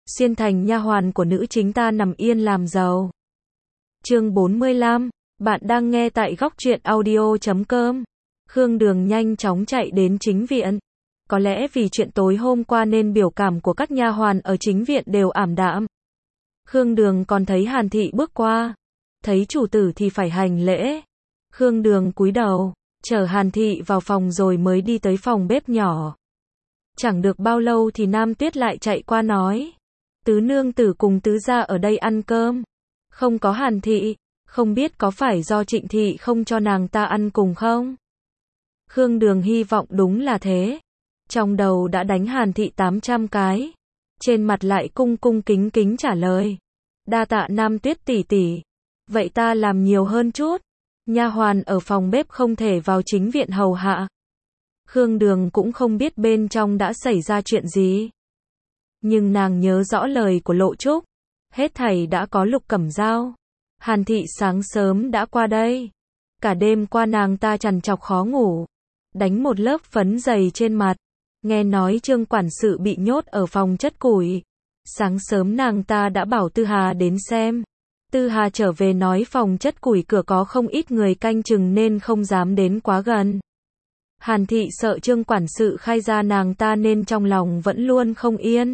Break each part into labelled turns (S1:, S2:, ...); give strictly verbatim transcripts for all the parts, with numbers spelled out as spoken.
S1: xuyên thành nha hoàn của nữ chính ta nằm yên làm giàu. Chương bốn mươi lăm, bạn đang nghe tại góc truyện audio chấm com. Khương Đường nhanh chóng chạy đến chính viện. Có lẽ vì chuyện tối hôm qua nên biểu cảm của các nha hoàn ở chính viện đều ảm đạm. Khương Đường còn thấy Hàn Thị bước qua, thấy chủ tử thì phải hành lễ. Khương Đường cúi đầu, chở Hàn Thị vào phòng rồi mới đi tới phòng bếp nhỏ. Chẳng được bao lâu thì Nam Tuyết lại chạy qua nói, tứ nương tử cùng tứ gia ở đây ăn cơm, không có Hàn Thị, không biết có phải do Trịnh Thị không cho nàng ta ăn cùng không? Khương Đường hy vọng đúng là thế. Trong đầu đã đánh Hàn Thị tám trăm cái, trên mặt lại cung cung kính kính trả lời, đa tạ Nam Tuyết tỷ tỷ, vậy ta làm nhiều hơn chút. Nha hoàn ở phòng bếp không thể vào chính viện hầu hạ. Khương Đường cũng không biết bên trong đã xảy ra chuyện gì, nhưng nàng nhớ rõ lời của Lộ Trúc, hết thảy đã có Lục Cẩm Dao. Hàn Thị sáng sớm đã qua đây, cả đêm qua nàng ta trằn trọc khó ngủ, đánh một lớp phấn dày trên mặt. Nghe nói Trương quản sự bị nhốt ở phòng chất củi, sáng sớm nàng ta đã bảo Tư Hà đến xem. Tư Hà trở về nói phòng chất củi cửa có không ít người canh chừng nên không dám đến quá gần. Hàn Thị sợ Trương quản sự khai ra nàng ta nên trong lòng vẫn luôn không yên.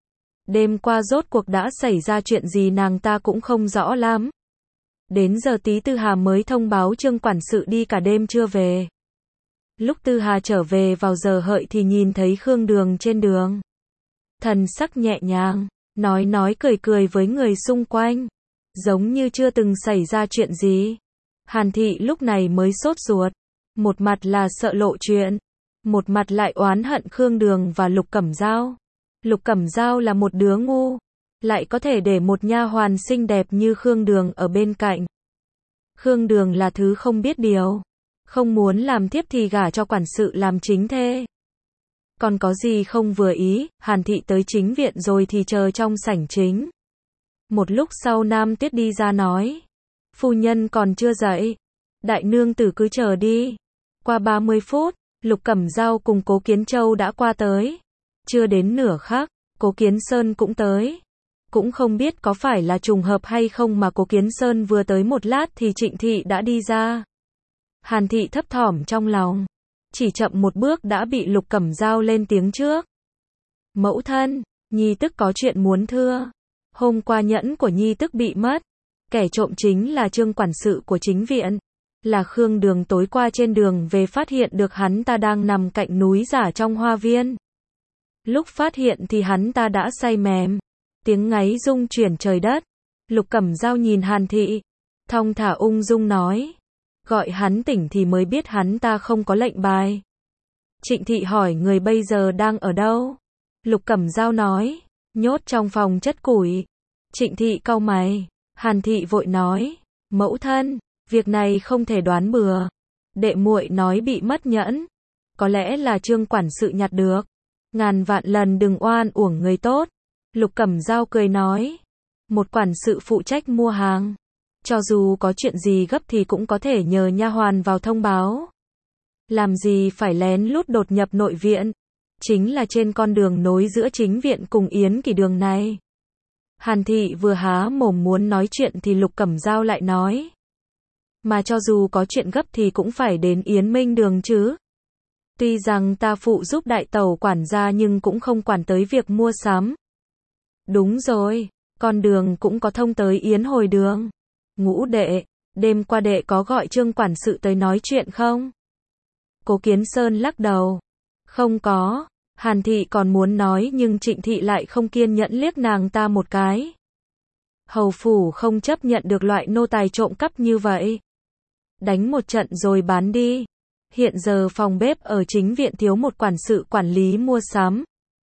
S1: Đêm qua rốt cuộc đã xảy ra chuyện gì nàng ta cũng không rõ lắm. Đến giờ tí Tư Hà mới thông báo Trương quản sự đi cả đêm chưa về. Lúc Tư Hà trở về vào giờ hợi thì nhìn thấy Khương Đường trên đường. Thần sắc nhẹ nhàng, nói nói cười cười với người xung quanh, giống như chưa từng xảy ra chuyện gì. Hàn Thị lúc này mới sốt ruột, một mặt là sợ lộ chuyện, một mặt lại oán hận Khương Đường và Lục Cẩm Dao. Lục Cẩm Dao là một đứa ngu, lại có thể để một nha hoàn xinh đẹp như Khương Đường ở bên cạnh. Khương Đường là thứ không biết điều, không muốn làm thiếp thì gả cho quản sự làm chính thê. Còn có gì không vừa ý? Hàn Thị tới chính viện rồi thì chờ trong sảnh chính. Một lúc sau Nam Tuyết đi ra nói, phu nhân còn chưa dậy, đại nương tử cứ chờ đi. Qua ba mươi phút, Lục Cẩm Dao cùng Cố Kiến Châu đã qua tới. Chưa đến nửa khắc, Cố Kiến Sơn cũng tới. Cũng không biết có phải là trùng hợp hay không mà Cố Kiến Sơn vừa tới một lát thì Trịnh Thị đã đi ra. Hàn Thị thấp thỏm trong lòng, chỉ chậm một bước đã bị Lục Cẩm Dao lên tiếng trước. Mẫu thân, nhi tức có chuyện muốn thưa. Hôm qua nhẫn của nhi tức bị mất, kẻ trộm chính là Trương quản sự của chính viện, là Khương Đường. Tối qua trên đường về phát hiện được hắn ta đang nằm cạnh núi giả trong hoa viên. Lúc phát hiện thì hắn ta đã say mềm, tiếng ngáy rung chuyển trời đất. Lục Cẩm Dao nhìn Hàn Thị, thong thả ung dung nói, gọi hắn tỉnh thì mới biết hắn ta không có lệnh bài. Trịnh Thị hỏi người bây giờ đang ở đâu? Lục Cẩm Dao nói, nhốt trong phòng chất củi. Trịnh Thị cau mày, Hàn Thị vội nói, mẫu thân, việc này không thể đoán bừa. Đệ muội nói bị mất nhẫn, có lẽ là Trương quản sự nhặt được. Ngàn vạn lần đừng oan uổng người tốt. Lục Cẩm Dao cười nói, một quản sự phụ trách mua hàng, cho dù có chuyện gì gấp thì cũng có thể nhờ nha hoàn vào thông báo. Làm gì phải lén lút đột nhập nội viện, chính là trên con đường nối giữa chính viện cùng Yến Kỳ đường này. Hàn Thị vừa há mồm muốn nói chuyện thì Lục Cẩm Dao lại nói, mà cho dù có chuyện gấp thì cũng phải đến Yến Minh đường chứ. Tuy rằng ta phụ giúp đại tẩu quản gia nhưng cũng không quản tới việc mua sắm. Đúng rồi, con đường cũng có thông tới Yến Hồi đường. Ngũ đệ, đêm qua đệ có gọi Trương quản sự tới nói chuyện không? Cố Kiến Sơn lắc đầu, không có. Hàn Thị còn muốn nói nhưng Trịnh Thị lại không kiên nhẫn liếc nàng ta một cái. Hầu phủ không chấp nhận được loại nô tài trộm cắp như vậy. Đánh một trận rồi bán đi. Hiện giờ phòng bếp ở chính viện thiếu một quản sự quản lý mua sắm.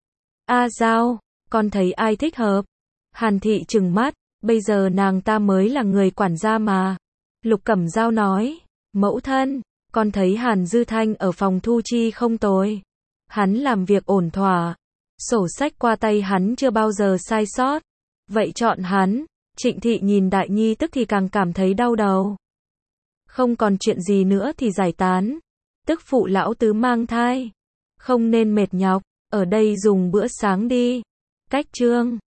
S1: A Dao, con thấy ai thích hợp? Hàn Thị trừng mắt, bây giờ nàng ta mới là người quản gia mà. Lục Cẩm Dao nói, mẫu thân, con thấy Hàn Dư Thanh ở phòng thu chi không tồi. Hắn làm việc ổn thỏa, sổ sách qua tay hắn chưa bao giờ sai sót. Vậy chọn hắn. Trịnh Thị nhìn đại nhi tức thì càng cảm thấy đau đầu. Không còn chuyện gì nữa thì giải tán. Tức phụ lão tứ mang thai, không nên mệt nhọc, ở đây dùng bữa sáng đi. Cách Trương